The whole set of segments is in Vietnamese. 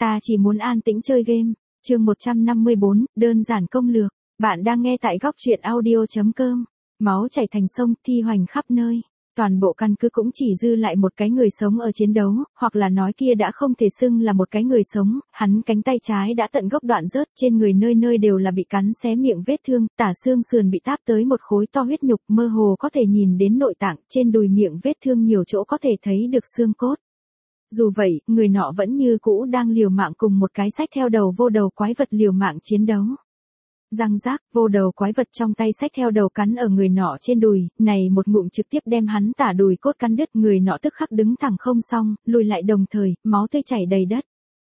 Ta chỉ muốn an tĩnh chơi game. Chương 154, đơn giản công lược. Bạn đang nghe tại góc truyện audio.com. Máu chảy thành sông, thi hoành khắp nơi. Toàn bộ căn cứ cũng chỉ dư lại một cái người sống ở chiến đấu, hoặc là nói kia đã không thể xưng là một cái người sống, hắn cánh tay trái đã tận gốc đoạn rớt, trên người nơi nơi đều là bị cắn xé miệng vết thương, tả xương sườn bị táp tới một khối to huyết nhục, mơ hồ có thể nhìn đến nội tạng, trên đùi miệng vết thương nhiều chỗ có thể thấy được xương cốt. Dù vậy, người nọ vẫn như cũ đang liều mạng cùng một cái xách theo đầu vô đầu quái vật liều mạng chiến đấu. Răng rác, vô đầu quái vật trong tay xách theo đầu cắn ở người nọ trên đùi, này một ngụm trực tiếp đem hắn tả đùi cốt cắn đứt, người nọ tức khắc đứng thẳng không xong, lùi lại đồng thời, máu tươi chảy đầy đất.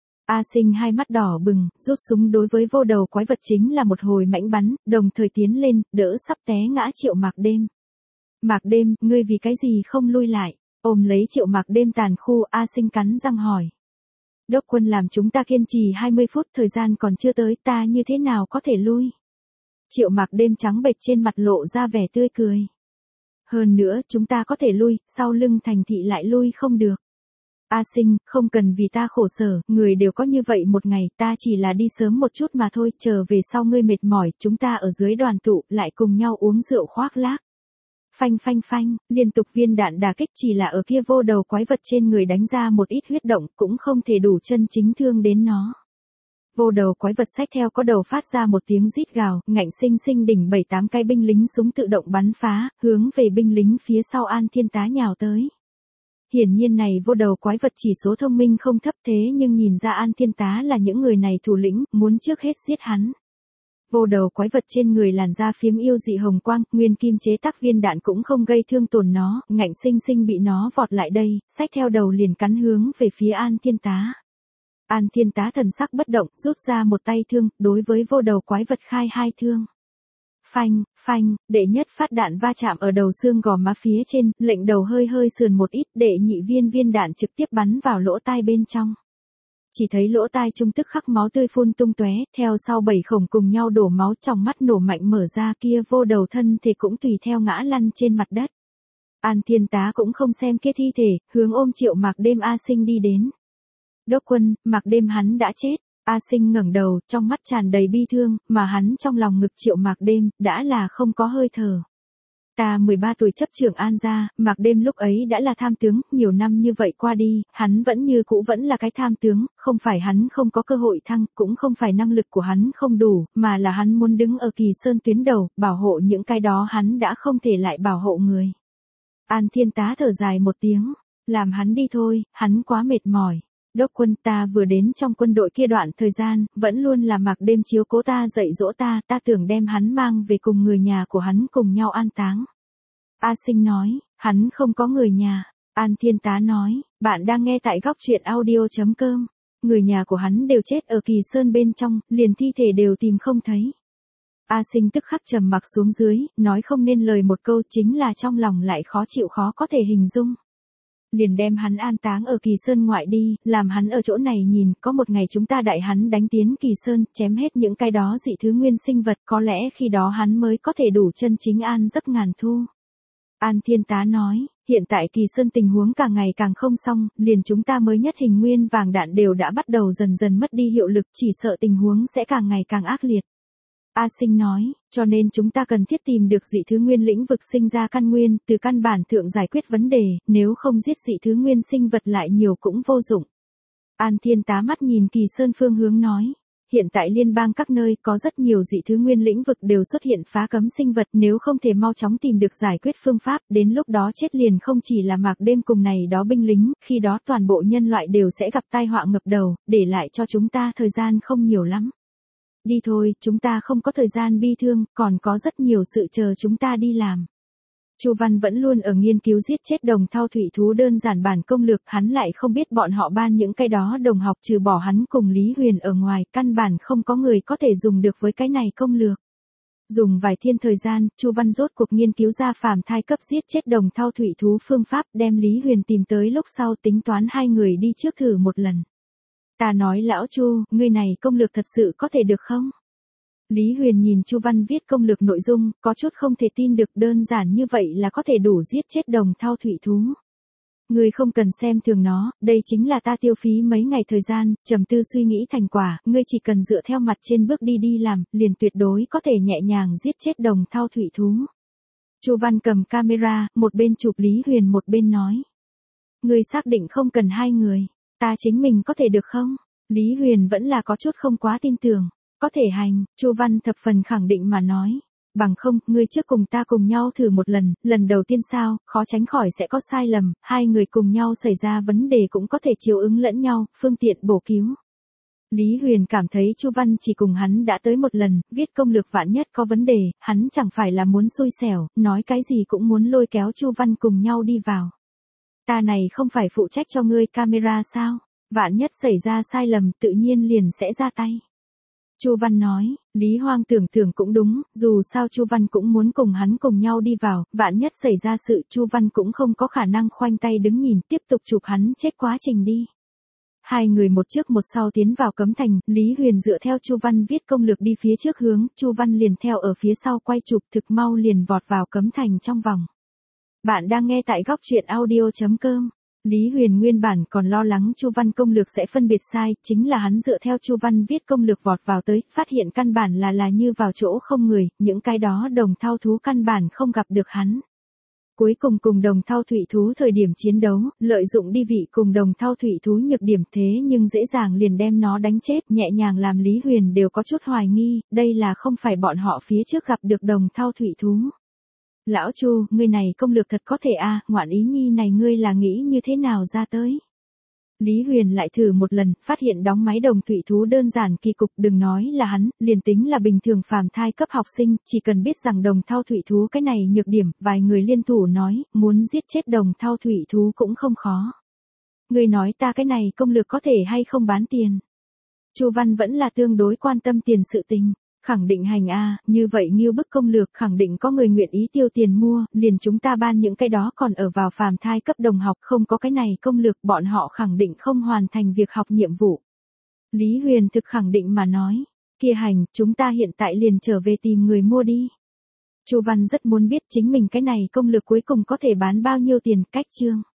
A Sinh hai mắt đỏ bừng, rút súng đối với vô đầu quái vật chính là một hồi mãnh bắn, đồng thời tiến lên, đỡ sắp té ngã Triệu Mạc Đêm. Mạc Đêm, ngươi vì cái gì không lui lại? Ôm lấy Triệu Mạc Đêm tàn khu, A Sinh cắn răng hỏi. Đốc quân làm chúng ta kiên trì 20 phút, thời gian còn chưa tới, ta như thế nào có thể lui? Triệu Mạc Đêm trắng bệch trên mặt lộ ra vẻ tươi cười. Hơn nữa, chúng ta có thể lui, sau lưng thành thị lại lui không được. A Sinh, không cần vì ta khổ sở, người đều có như vậy một ngày, ta chỉ là đi sớm một chút mà thôi, chờ về sau ngươi mệt mỏi, chúng ta ở dưới đoàn tụ, lại cùng nhau uống rượu khoác lác. Phanh phanh phanh, liên tục viên đạn đả kích chỉ là ở kia vô đầu quái vật trên người đánh ra một ít huyết động, cũng không thể đủ chân chính thương đến nó. Vô đầu quái vật xách theo có đầu phát ra một tiếng rít gào, ngạnh sinh sinh đỉnh 7-8 cái binh lính súng tự động bắn phá, hướng về binh lính phía sau An Thiên Tá nhào tới. Hiển nhiên này vô đầu quái vật chỉ số thông minh không thấp, thế nhưng nhìn ra An Thiên Tá là những người này thủ lĩnh, muốn trước hết giết hắn. Vô đầu quái vật trên người làn da phiếm yêu dị hồng quang, nguyên kim chế tác viên đạn cũng không gây thương tổn nó, ngạnh sinh sinh bị nó vọt lại đây, xách theo đầu liền cắn hướng về phía An Thiên Tá. An Thiên Tá thần sắc bất động, rút ra một tay thương, đối với vô đầu quái vật khai hai thương. Phanh, phanh, đệ nhất phát đạn va chạm ở đầu xương gò má phía trên, lệnh đầu hơi hơi sườn một ít, đệ nhị viên đạn trực tiếp bắn vào lỗ tai bên trong. Chỉ thấy lỗ tai trung tức khắc máu tươi phun tung tóe, theo sau 7 khổng cùng nhau đổ máu, trong mắt nổ mạnh mở ra, kia vô đầu thân thể cũng tùy theo ngã lăn trên mặt đất. An Thiên Tá cũng không xem kia thi thể, hướng ôm Triệu Mạc Đêm A Sinh đi đến. Đốc quân, Mạc Đêm hắn đã chết. A Sinh ngẩng đầu, trong mắt tràn đầy bi thương, mà hắn trong lòng ngực Triệu Mạc Đêm, đã là không có hơi thở. Ta 13 tuổi chấp trưởng An gia, Mạc Đêm lúc ấy đã là tham tướng, nhiều năm như vậy qua đi, hắn vẫn như cũ vẫn là cái tham tướng, không phải hắn không có cơ hội thăng, cũng không phải năng lực của hắn không đủ, mà là hắn muốn đứng ở Kỳ Sơn tuyến đầu, bảo hộ những cái đó hắn đã không thể lại bảo hộ người. An Thiên Tá thở dài một tiếng, làm hắn đi thôi, hắn quá mệt mỏi. Đốc quân, ta vừa đến trong quân đội kia đoạn thời gian, vẫn luôn là Mạc Đêm chiếu cố ta dạy dỗ ta, ta tưởng đem hắn mang về cùng người nhà của hắn cùng nhau an táng. A Sinh nói, hắn không có người nhà. An Thiên Tá nói, bạn đang nghe tại góc truyện audio.com. Người nhà của hắn đều chết ở Kỳ Sơn bên trong, liền thi thể đều tìm không thấy. A Sinh tức khắc trầm mặc xuống dưới, nói không nên lời một câu, chính là trong lòng lại khó chịu khó có thể hình dung. Liền đem hắn an táng ở Kỳ Sơn ngoại đi, làm hắn ở chỗ này nhìn, có một ngày chúng ta đại hắn đánh tiến Kỳ Sơn, chém hết những cái đó dị thứ nguyên sinh vật, có lẽ khi đó hắn mới có thể đủ chân chính an giấc ngàn thu. An Thiên Tá nói, hiện tại Kỳ Sơn tình huống càng ngày càng không xong, liền chúng ta mới nhất hình nguyên vàng đạn đều đã bắt đầu dần dần mất đi hiệu lực, chỉ sợ tình huống sẽ càng ngày càng ác liệt. A Sinh nói, cho nên chúng ta cần thiết tìm được dị thứ nguyên lĩnh vực sinh ra căn nguyên, từ căn bản thượng giải quyết vấn đề, nếu không giết dị thứ nguyên sinh vật lại nhiều cũng vô dụng. An Thiên Tá mắt nhìn Kỳ Sơn phương hướng nói, hiện tại liên bang các nơi có rất nhiều dị thứ nguyên lĩnh vực đều xuất hiện phá cấm sinh vật, nếu không thể mau chóng tìm được giải quyết phương pháp, đến lúc đó chết liền không chỉ là Mạc Đêm cùng này đó binh lính, khi đó toàn bộ nhân loại đều sẽ gặp tai họa ngập đầu, để lại cho chúng ta thời gian không nhiều lắm. Đi thôi, chúng ta không có thời gian bi thương, còn có rất nhiều sự chờ chúng ta đi làm. Chu Văn vẫn luôn ở nghiên cứu giết chết đồng thau thủy thú đơn giản bản công lược, hắn lại không biết bọn họ ban những cái đó đồng học trừ bỏ hắn cùng Lý Huyền ở ngoài, căn bản không có người có thể dùng được với cái này công lược. Dùng vài thiên thời gian, Chu Văn rốt cuộc nghiên cứu ra phàm thai cấp giết chết đồng thau thủy thú phương pháp, đem Lý Huyền tìm tới lúc sau tính toán hai người đi trước thử một lần. Ta nói lão Chu, ngươi này công lược thật sự có thể được không? Lý Huyền nhìn Chu Văn viết công lược nội dung, có chút không thể tin được, đơn giản như vậy là có thể đủ giết chết đồng thau thủy thú. Ngươi không cần xem thường nó, đây chính là ta tiêu phí mấy ngày thời gian, trầm tư suy nghĩ thành quả, ngươi chỉ cần dựa theo mặt trên bước đi làm, liền tuyệt đối có thể nhẹ nhàng giết chết đồng thau thủy thú. Chu Văn cầm camera, một bên chụp Lý Huyền một bên nói. Ngươi xác định không cần hai người, ta chính mình có thể được không? Lý Huyền vẫn là có chút không quá tin tưởng. Có thể hành, Chu Văn thập phần khẳng định mà nói. Bằng không, ngươi trước cùng ta cùng nhau thử một lần đầu tiên sao, khó tránh khỏi sẽ có sai lầm, hai người cùng nhau xảy ra vấn đề cũng có thể chiếu ứng lẫn nhau, phương tiện bổ cứu. Lý Huyền cảm thấy Chu Văn chỉ cùng hắn đã tới một lần, viết công lược vạn nhất có vấn đề, hắn chẳng phải là muốn xui xẻo, nói cái gì cũng muốn lôi kéo Chu Văn cùng nhau đi vào. Ta này không phải phụ trách cho ngươi camera sao, vạn nhất xảy ra sai lầm tự nhiên liền sẽ ra tay. Chu Văn nói, Lý Hoang tưởng cũng đúng, dù sao Chu Văn cũng muốn cùng hắn cùng nhau đi vào, vạn nhất xảy ra sự Chu Văn cũng không có khả năng khoanh tay đứng nhìn tiếp tục chụp hắn chết quá trình đi. Hai người một trước một sau tiến vào cấm thành, Lý Huyền dựa theo Chu Văn viết công lược đi phía trước hướng, Chu Văn liền theo ở phía sau quay chụp thực mau liền vọt vào cấm thành trong vòng. Bạn đang nghe tại góc truyện audio.com. Lý Huyền nguyên bản còn lo lắng Chu Văn công lược sẽ phân biệt sai, chính là hắn dựa theo Chu Văn viết công lược vọt vào tới, phát hiện căn bản là như vào chỗ không người, những cái đó đồng thau thú căn bản không gặp được hắn. Cuối cùng đồng thau thủy thú thời điểm chiến đấu, lợi dụng đi vị cùng đồng thau thủy thú nhược điểm thế nhưng dễ dàng liền đem nó đánh chết, nhẹ nhàng làm Lý Huyền đều có chút hoài nghi, đây là không phải bọn họ phía trước gặp được đồng thau thủy thú. Lão Chu, ngươi này công lược thật có thể a, ngoạn ý nhi này ngươi là nghĩ như thế nào ra tới? Lý Huyền lại thử một lần, phát hiện đóng máy đồng thủy thú đơn giản kỳ cục, đừng nói là hắn, liền tính là bình thường phàm thai cấp học sinh, chỉ cần biết rằng đồng thau thủy thú cái này nhược điểm, vài người liên thủ nói, muốn giết chết đồng thau thủy thú cũng không khó. Ngươi nói ta cái này công lược có thể hay không bán tiền? Chu Văn vẫn là tương đối quan tâm tiền sự tình. Khẳng định hành a, như vậy như bức công lược khẳng định có người nguyện ý tiêu tiền mua, liền chúng ta ban những cái đó còn ở vào phàm thai cấp đồng học không có cái này công lược bọn họ khẳng định không hoàn thành việc học nhiệm vụ. Lý Huyền thực khẳng định mà nói, kia hành, chúng ta hiện tại liền trở về tìm người mua đi. Chu Văn rất muốn biết chính mình cái này công lược cuối cùng có thể bán bao nhiêu tiền, cách chương.